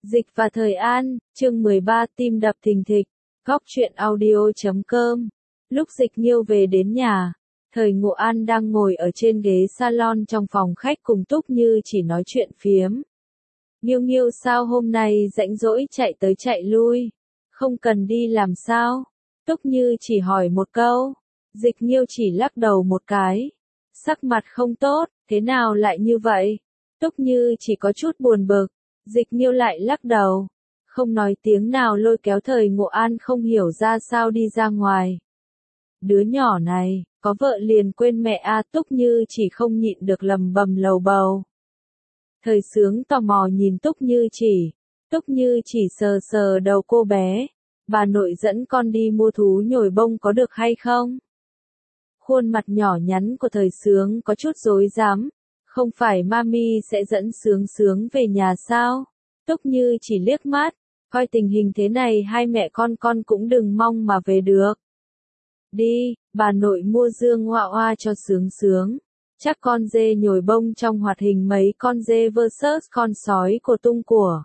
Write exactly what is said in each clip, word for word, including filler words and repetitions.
Dịch và Thời An, chương mười ba tim đập thình thịch, góc truyện audio chấm com. Lúc Dịch Nghiêu về đến nhà, Thời Ngộ An đang ngồi ở trên ghế salon trong phòng khách cùng Túc Như chỉ nói chuyện phiếm. Nghiêu Nghiêu sao hôm nay rảnh rỗi chạy tới chạy lui, không cần đi làm sao? Túc Như chỉ hỏi một câu, Dịch Nghiêu chỉ lắc đầu một cái, sắc mặt không tốt, thế nào lại như vậy? Túc Như chỉ có chút buồn bực. Dịch Nghiêu lại lắc đầu, không nói tiếng nào lôi kéo Thời Ngộ An không hiểu ra sao đi ra ngoài. Đứa nhỏ này, có vợ liền quên mẹ a. Túc Như chỉ không nhịn được lầm bầm lầu bầu. Thời Sướng tò mò nhìn Túc Như chỉ, Túc Như chỉ sờ sờ đầu cô bé, bà nội dẫn con đi mua thú nhồi bông có được hay không? Khuôn mặt nhỏ nhắn của Thời Sướng có chút rối rắm. Không phải mami sẽ dẫn Sướng Sướng về nhà sao? Túc Như chỉ liếc mắt, coi tình hình thế này hai mẹ con con cũng đừng mong mà về được. Đi, bà nội mua dương hoa hoa cho Sướng Sướng. Chắc con dê nhồi bông trong hoạt hình mấy con dê versus con sói của tung của.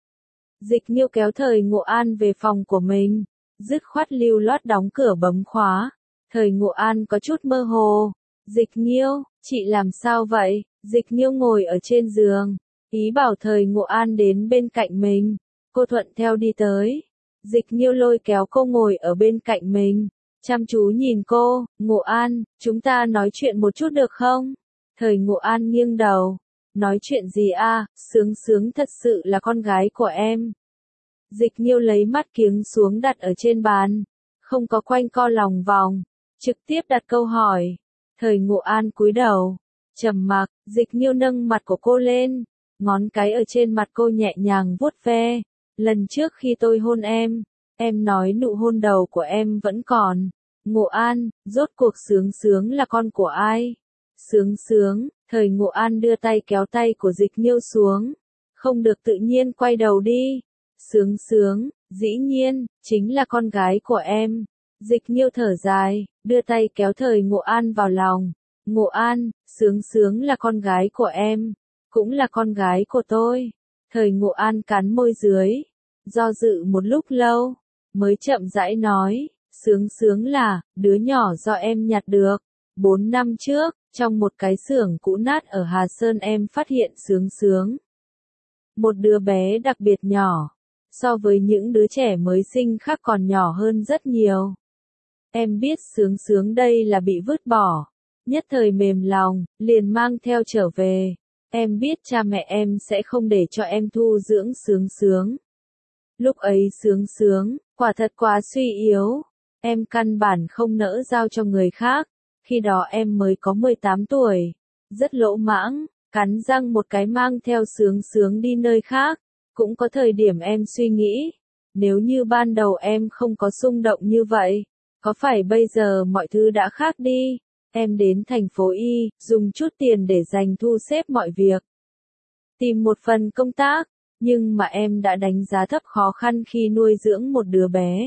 Dịch Nghiêu kéo Thời Ngộ An về phòng của mình, dứt khoát lưu loát đóng cửa bấm khóa. Thời Ngộ An có chút mơ hồ. Dịch Nghiêu, chị làm sao vậy? Dịch Nghiêu ngồi ở trên giường, ý bảo Thời Ngộ An đến bên cạnh mình. Cô thuận theo đi tới. Dịch Nghiêu lôi kéo cô ngồi ở bên cạnh mình, chăm chú nhìn cô. Ngộ An, chúng ta nói chuyện một chút được không? Thời Ngộ An nghiêng đầu. Nói chuyện gì a? Sướng Sướng thật sự là con gái của em. Dịch Nghiêu lấy mắt kiếng xuống đặt ở trên bàn, không có quanh co lòng vòng, trực tiếp đặt câu hỏi. Thời Ngộ An cúi đầu, trầm mặc. Dịch Nghiêu nâng mặt của cô lên, ngón cái ở trên mặt cô nhẹ nhàng vuốt ve. Lần trước khi tôi hôn em, em nói nụ hôn đầu của em vẫn còn. Ngộ An, rốt cuộc Sướng Sướng là con của ai? Sướng Sướng, Thời Ngộ An đưa tay kéo tay của Dịch Nghiêu xuống, không được tự nhiên quay đầu đi. Sướng Sướng, dĩ nhiên, chính là con gái của em. Dịch Nghiêu thở dài, đưa tay kéo Thời Ngộ An vào lòng. Ngộ An, Sướng Sướng là con gái của em, cũng là con gái của tôi. Thời Ngộ An cắn môi dưới, do dự một lúc lâu, mới chậm rãi nói, Sướng Sướng là đứa nhỏ do em nhặt được. Bốn năm trước, trong một cái xưởng cũ nát ở Hà Sơn em phát hiện Sướng Sướng. Một đứa bé đặc biệt nhỏ, so với những đứa trẻ mới sinh khác còn nhỏ hơn rất nhiều. Em biết Sướng Sướng đây là bị vứt bỏ, nhất thời mềm lòng, liền mang theo trở về. Em biết cha mẹ em sẽ không để cho em thu dưỡng Sướng Sướng. Lúc ấy Sướng Sướng, quả thật quá suy yếu, em căn bản không nỡ giao cho người khác. Khi đó em mới có mười tám tuổi, rất lỗ mãng, cắn răng một cái mang theo Sướng Sướng đi nơi khác. Cũng có thời điểm em suy nghĩ, nếu như ban đầu em không có xung động như vậy, có phải bây giờ mọi thứ đã khác đi? Em đến thành phố Y, dùng chút tiền để dành thu xếp mọi việc. Tìm một phần công tác, nhưng mà em đã đánh giá thấp khó khăn khi nuôi dưỡng một đứa bé.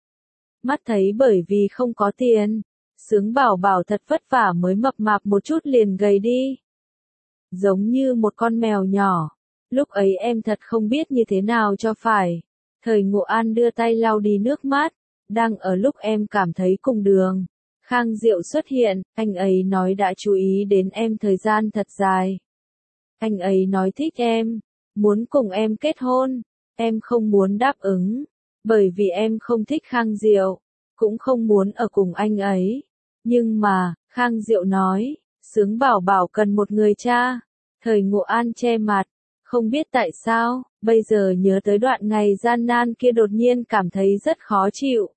Mắt thấy bởi vì không có tiền, Sướng Bảo Bảo thật vất vả mới mập mạp một chút liền gầy đi. Giống như một con mèo nhỏ. Lúc ấy em thật không biết như thế nào cho phải. Thời Ngộ An đưa tay lau đi nước mắt. Đang ở lúc em cảm thấy cùng đường, Khang Diệu xuất hiện, anh ấy nói đã chú ý đến em thời gian thật dài. Anh ấy nói thích em, muốn cùng em kết hôn. Em không muốn đáp ứng, bởi vì em không thích Khang Diệu, cũng không muốn ở cùng anh ấy. Nhưng mà, Khang Diệu nói, Sướng Bảo Bảo cần một người cha. Thời Ngộ An che mặt, không biết tại sao, bây giờ nhớ tới đoạn ngày gian nan kia đột nhiên cảm thấy rất khó chịu.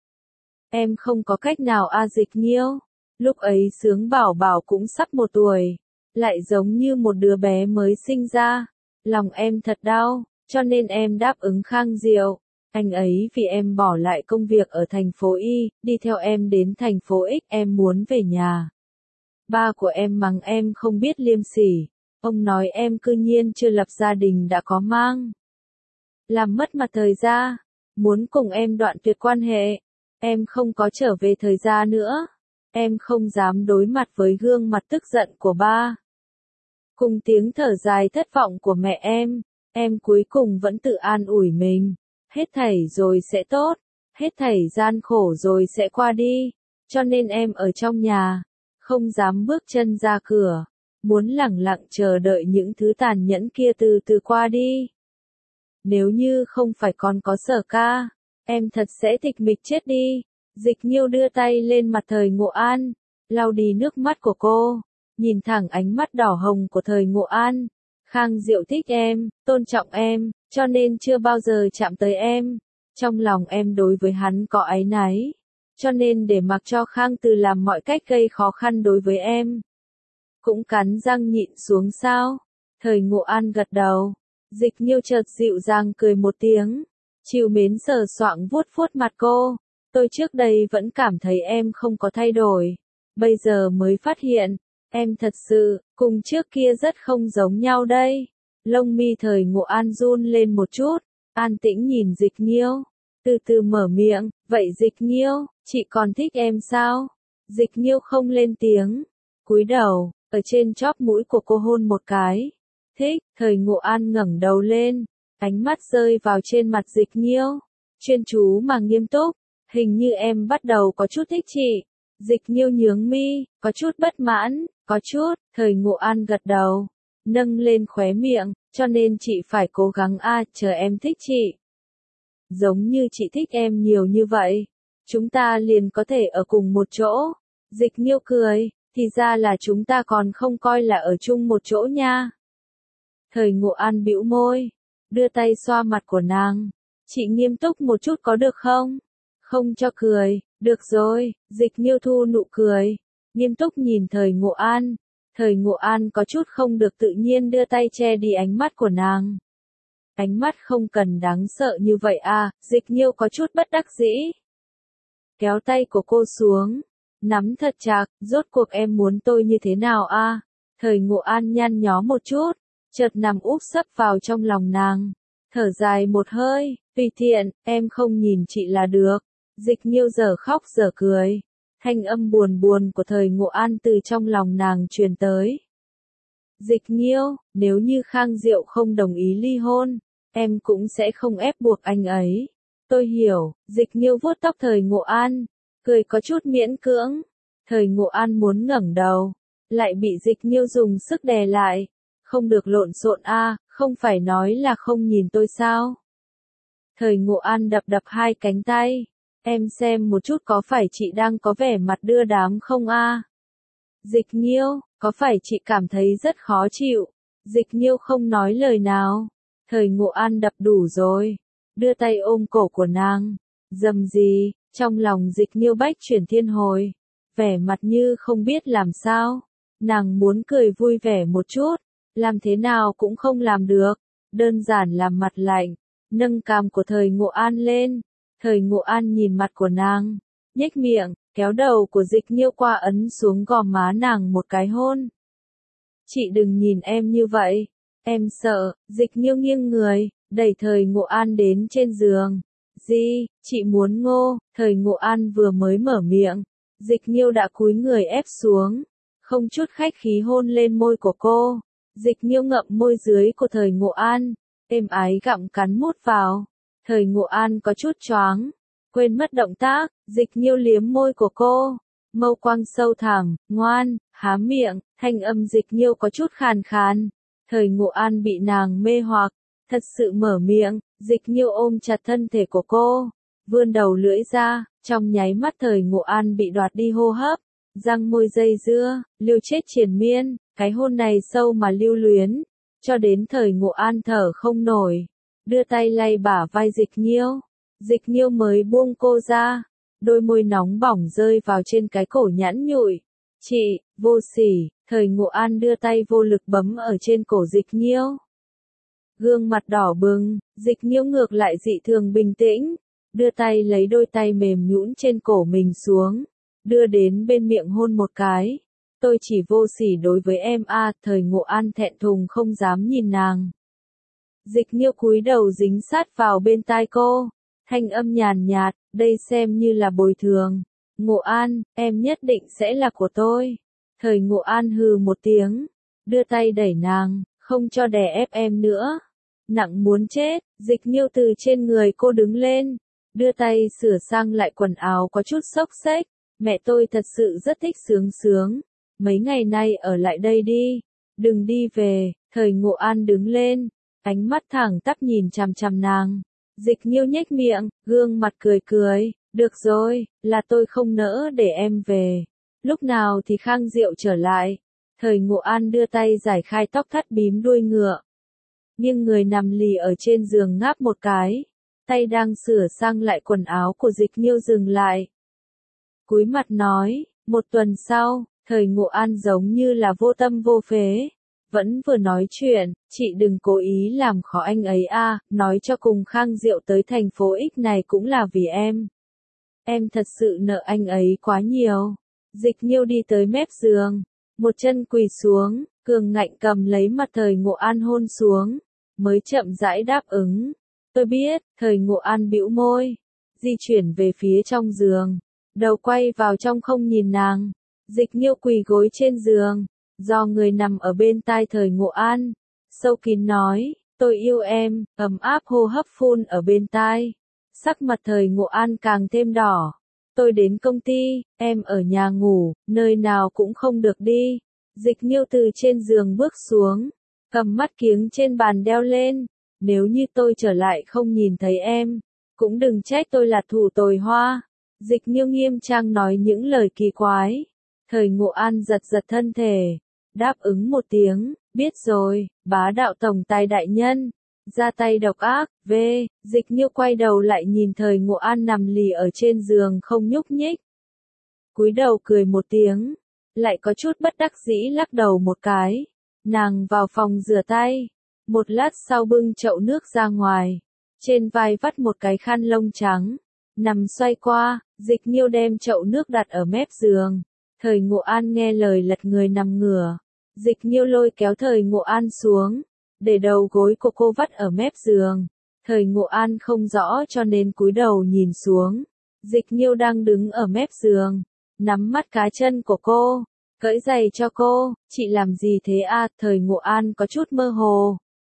Em không có cách nào a. Dịch Nghiêu. Lúc ấy Sướng Bảo Bảo cũng sắp một tuổi, lại giống như một đứa bé mới sinh ra. Lòng em thật đau, cho nên em đáp ứng Khang Diệu. Anh ấy vì em bỏ lại công việc ở thành phố Y, đi theo em đến thành phố X, em muốn về nhà. Ba của em mắng em không biết liêm sỉ. Ông nói em cư nhiên chưa lập gia đình đã có mang. Làm mất mặt thời gia, muốn cùng em đoạn tuyệt quan hệ. Em không có trở về thời gia nữa. Em không dám đối mặt với gương mặt tức giận của ba. Cùng tiếng thở dài thất vọng của mẹ em, Em cuối cùng vẫn tự an ủi mình. Hết thảy rồi sẽ tốt. Hết thảy gian khổ rồi sẽ qua đi. Cho nên em ở trong nhà. Không dám bước chân ra cửa. Muốn lẳng lặng chờ đợi những thứ tàn nhẫn kia từ từ qua đi. Nếu như không phải còn có Sở ca, em thật sẽ tịch mịch chết đi. Dịch Nhiêu đưa tay lên mặt Thời Ngộ An, lau đi nước mắt của cô, nhìn thẳng ánh mắt đỏ hồng của Thời Ngộ An. Khang Diệu thích em, tôn trọng em, cho nên chưa bao giờ chạm tới em. Trong lòng em đối với hắn có áy náy, cho nên để mặc cho Khang Từ làm mọi cách gây khó khăn đối với em. Cũng cắn răng nhịn xuống sao? Thời Ngộ An gật đầu. Dịch Nhiêu chợt dịu dàng cười một tiếng, trìu mến sờ soạng vuốt vuốt mặt cô. Tôi trước đây vẫn cảm thấy em không có thay đổi, bây giờ mới phát hiện, em thật sự, cùng trước kia rất không giống nhau đây. Lông mi Thời Ngộ An run lên một chút, an tĩnh nhìn Dịch Nhiêu, từ từ mở miệng, vậy Dịch Nhiêu, chị còn thích em sao? Dịch Nhiêu không lên tiếng, cúi đầu, ở trên chóp mũi của cô hôn một cái. Thích. Thời Ngộ An ngẩng đầu lên, ánh mắt rơi vào trên mặt Dịch Nhiêu, chuyên chú mà nghiêm túc. Hình như em bắt đầu có chút thích chị. Dịch Nhiêu nhướng mi, có chút bất mãn, có chút. Thời Ngộ An gật đầu, nâng lên khóe miệng, cho nên chị phải cố gắng a, chờ em thích chị. Giống như chị thích em nhiều như vậy, chúng ta liền có thể ở cùng một chỗ. Dịch Nhiêu cười, thì ra là chúng ta còn không coi là ở chung một chỗ nha. Thời Ngộ An bĩu môi, đưa tay xoa mặt của nàng. Chị nghiêm túc một chút có được không? Không cho cười, được rồi. Dịch Nhiêu thu nụ cười, nghiêm túc nhìn Thời Ngộ An. Thời Ngộ An có chút không được tự nhiên đưa tay che đi ánh mắt của nàng. Ánh mắt không cần đáng sợ như vậy à, Dịch Nhiêu có chút bất đắc dĩ. Kéo tay của cô xuống, nắm thật chặt, rốt cuộc em muốn tôi như thế nào a? Thời Ngộ An nhăn nhó một chút, chợt nằm úp sấp vào trong lòng nàng, thở dài một hơi, tùy tiện, em không nhìn chị là được. Dịch Nhiêu giờ khóc giờ cười, thanh âm buồn buồn của Thời Ngộ An từ trong lòng nàng truyền tới. Dịch Nhiêu, nếu như Khang Diệu không đồng ý ly hôn, em cũng sẽ không ép buộc anh ấy. Tôi hiểu. Dịch Nhiêu vuốt tóc Thời Ngộ An, cười có chút miễn cưỡng. Thời Ngộ An muốn ngẩng đầu, lại bị Dịch Nhiêu dùng sức đè lại. Không được lộn xộn a, không phải nói là không nhìn tôi sao? Thời Ngộ An đập đập hai cánh tay. Em xem một chút có phải chị đang có vẻ mặt đưa đám không a? Dịch Nhiêu, có phải chị cảm thấy rất khó chịu? Dịch Nhiêu không nói lời nào. Thời Ngộ An đập đủ rồi, đưa tay ôm cổ của nàng. Dầm gì, trong lòng Dịch Nhiêu bách chuyển thiên hồi, vẻ mặt như không biết làm sao. Nàng muốn cười vui vẻ một chút, làm thế nào cũng không làm được, đơn giản làm mặt lạnh, nâng cằm của Thời Ngộ An lên. Thời Ngộ An nhìn mặt của nàng, nhếch miệng, kéo đầu của Dịch Nhiêu qua ấn xuống gò má nàng một cái hôn. Chị đừng nhìn em như vậy, em sợ. Dịch Nhiêu nghiêng người, đẩy Thời Ngộ An đến trên giường. Gì, chị muốn ngô? Thời Ngộ An vừa mới mở miệng, Dịch Nhiêu đã cúi người ép xuống, không chút khách khí hôn lên môi của cô. Dịch Nhiêu ngậm môi dưới của Thời Ngộ An, êm ái gặm cắn mút vào. Thời Ngộ An có chút choáng, quên mất động tác. Dịch Nhiêu liếm môi của cô, mâu quang sâu thẳm, ngoan, há miệng. Thanh âm Dịch Nhiêu có chút khàn khàn. Thời Ngộ An bị nàng mê hoặc, thật sự mở miệng. Dịch Nhiêu ôm chặt thân thể của cô, vươn đầu lưỡi ra. Trong nháy mắt Thời Ngộ An bị đoạt đi hô hấp, răng môi dây dưa, liêu chết triền miên. Cái hôn này sâu mà lưu luyến, cho đến Thời Ngộ An thở không nổi, đưa tay lay bả vai Dịch Nhiêu. Dịch Nhiêu mới buông cô ra, đôi môi nóng bỏng rơi vào trên cái cổ nhẵn nhụi. Chị, vô sỉ. Thời Ngộ An đưa tay vô lực bấm ở trên cổ Dịch Nhiêu. Gương mặt đỏ bừng, Dịch Nhiêu ngược lại dị thường bình tĩnh, đưa tay lấy đôi tay mềm nhũn trên cổ mình xuống, đưa đến bên miệng hôn một cái. Tôi chỉ vô sỉ đối với em a. Thời Ngộ An thẹn thùng không dám nhìn nàng. Dịch Nhiêu cúi đầu dính sát vào bên tai cô, thanh âm nhàn nhạt, đây xem như là bồi thường. Ngộ An, em nhất định sẽ là của tôi. Thời Ngộ An hừ một tiếng, đưa tay đẩy nàng, không cho đè ép em nữa. nặng muốn chết. Dịch Nhiêu từ trên người cô đứng lên, đưa tay sửa sang lại quần áo có chút xốc xếch. Mẹ tôi thật sự rất thích Sướng Sướng. Mấy ngày nay ở lại đây đi, đừng đi về. Thời Ngộ An đứng lên, ánh mắt thẳng tắp nhìn chằm chằm nàng. Dịch Nhiêu nhếch miệng, gương mặt cười cười, được rồi, là tôi không nỡ để em về. Lúc nào thì Khang Diệu trở lại? Thời Ngộ An đưa tay giải khai tóc thắt bím đuôi ngựa. Nhưng người nằm lì ở trên giường ngáp một cái, tay đang sửa sang lại quần áo của Dịch Nhiêu dừng lại. Cúi mặt nói, một tuần sau, Thời Ngộ An giống như là vô tâm vô phế. Vẫn vừa nói chuyện, chị đừng cố ý làm khó anh ấy a, nói cho cùng Khang Diệu tới thành phố X này cũng là vì em. Em thật sự nợ anh ấy quá nhiều. Dịch Nhiêu đi tới mép giường, một chân quỳ xuống, cường ngạnh cầm lấy mặt Thời Ngộ An hôn xuống, mới chậm rãi đáp ứng. Tôi biết. Thời Ngộ An bĩu môi, di chuyển về phía trong giường, đầu quay vào trong không nhìn nàng. Dịch Nhiêu quỳ gối trên giường, do người nằm ở bên tai Thời Ngộ An, sâu kín nói, tôi yêu em, ấm áp hô hấp phun ở bên tai. Sắc mặt Thời Ngộ An càng thêm đỏ. Tôi đến công ty, em ở nhà ngủ, nơi nào cũng không được đi. Dịch Nhiêu từ trên giường bước xuống, cầm mắt kiếng trên bàn đeo lên. Nếu như tôi trở lại không nhìn thấy em, cũng đừng trách tôi là thủ tồi hoa. Dịch Nhiêu nghiêm trang nói những lời kỳ quái. Thời Ngộ An giật giật thân thể, đáp ứng một tiếng, biết rồi, bá đạo tổng tài đại nhân. Ra tay độc ác. V. Dịch Nhiêu quay đầu lại nhìn Thời Ngộ An nằm lì ở trên giường không nhúc nhích. Cúi đầu cười một tiếng, lại có chút bất đắc dĩ lắc đầu một cái. Nàng vào phòng rửa tay, một lát sau bưng chậu nước ra ngoài, trên vai vắt một cái khăn lông trắng, nằm xoay qua. Dịch Nhiêu đem chậu nước đặt ở mép giường. Thời Ngộ An nghe lời lật người nằm ngửa. Dịch Nhiêu lôi kéo Thời Ngộ An xuống, để đầu gối của cô vắt ở mép giường. Thời Ngộ An không rõ cho nên cúi đầu nhìn xuống. Dịch Nhiêu đang đứng ở mép giường, nắm mắt cá chân của cô, cởi giày cho cô. Chị làm gì thế a? Thời Ngộ An có chút mơ hồ.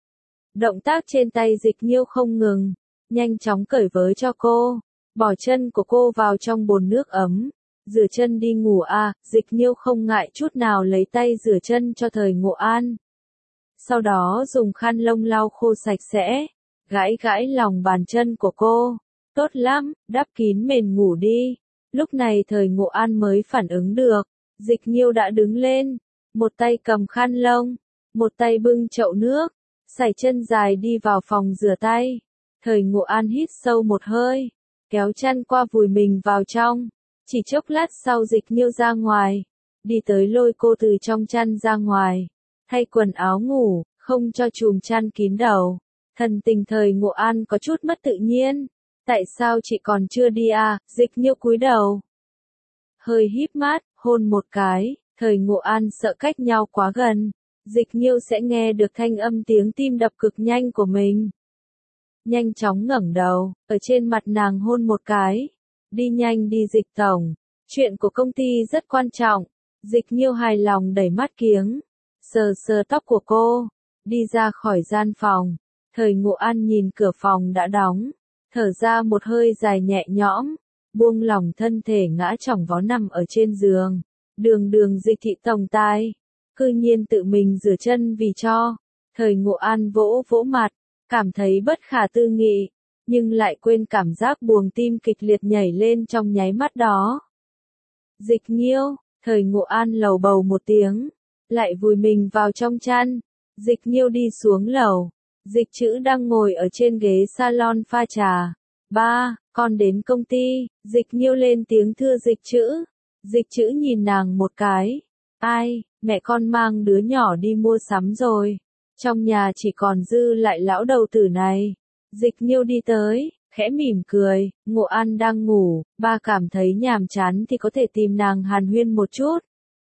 Động tác trên tay Dịch Nhiêu không ngừng, nhanh chóng cởi vớ cho cô, bỏ chân của cô vào trong bồn nước ấm. Rửa chân đi ngủ a. Dịch Nhiêu không ngại chút nào lấy tay rửa chân cho Thời Ngộ An. Sau đó dùng khăn lông lau khô sạch sẽ, gãi gãi lòng bàn chân của cô. Tốt lắm, đắp kín mền ngủ đi. Lúc này Thời Ngộ An mới phản ứng được. Dịch Nhiêu đã đứng lên, một tay cầm khăn lông, một tay bưng chậu nước, sải chân dài đi vào phòng rửa tay. Thời Ngộ An hít sâu một hơi, kéo chăn qua vùi mình vào trong. Chỉ chốc lát sau Dịch Nhiêu ra ngoài, đi tới lôi cô từ trong chăn ra ngoài, thay quần áo ngủ, không cho chùm chăn kín đầu. Thần tình Thời Ngộ An có chút mất tự nhiên. Tại sao chị còn chưa đi à? Dịch Nhiêu cúi đầu, hơi híp mắt, hôn một cái. Thời Ngộ An sợ cách nhau quá gần, Dịch Nhiêu sẽ nghe được thanh âm tiếng tim đập cực nhanh của mình. Nhanh chóng ngẩng đầu, ở trên mặt nàng hôn một cái. Đi nhanh đi Dịch tổng, chuyện của công ty rất quan trọng. Dịch Nhiêu hài lòng đẩy mắt kiếng, sờ sờ tóc của cô, đi ra khỏi gian phòng. Thời Ngộ An nhìn cửa phòng đã đóng, thở ra một hơi dài nhẹ nhõm, buông lỏng thân thể ngã chỏng vó nằm ở trên giường. Đường đường Dịch thị tổng tài, cư nhiên tự mình rửa chân vì cho. Thời Ngộ An vỗ vỗ mặt, cảm thấy bất khả tư nghị, nhưng lại quên cảm giác buồng tim kịch liệt nhảy lên trong nháy mắt đó. Dịch Nhiêu. Thời Ngộ An lầu bầu một tiếng, lại vùi mình vào trong chăn. Dịch Nhiêu đi xuống lầu. Dịch Trữ đang ngồi ở trên ghế salon pha trà. Ba, con đến công ty. Dịch Nhiêu lên tiếng thưa Dịch Trữ. Dịch Trữ nhìn nàng một cái. Ai, mẹ con mang đứa nhỏ đi mua sắm rồi. Trong nhà chỉ còn dư lại lão đầu tử này. Dịch Nhiêu đi tới, khẽ mỉm cười. Ngộ An đang ngủ, ba cảm thấy nhàm chán thì có thể tìm nàng hàn huyên một chút.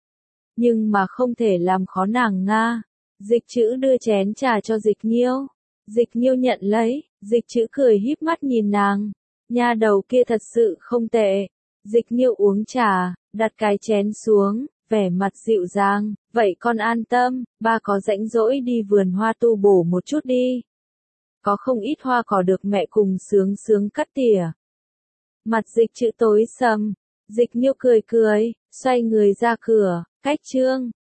Nhưng mà không thể làm khó nàng nga. Dịch Trữ đưa chén trà cho Dịch Nhiêu. Dịch Nhiêu nhận lấy, Dịch Trữ cười híp mắt nhìn nàng. Nha đầu kia thật sự không tệ. Dịch Nhiêu uống trà, đặt cái chén xuống, vẻ mặt dịu dàng. Vậy con an tâm, ba có rãnh rỗi đi vườn hoa tu bổ một chút đi. có không ít hoa cỏ được mẹ cùng sướng sướng cắt tỉa. Mặt dịch chữ tối sầm, dịch nhiêu cười cười, xoay người ra cửa, cách Trương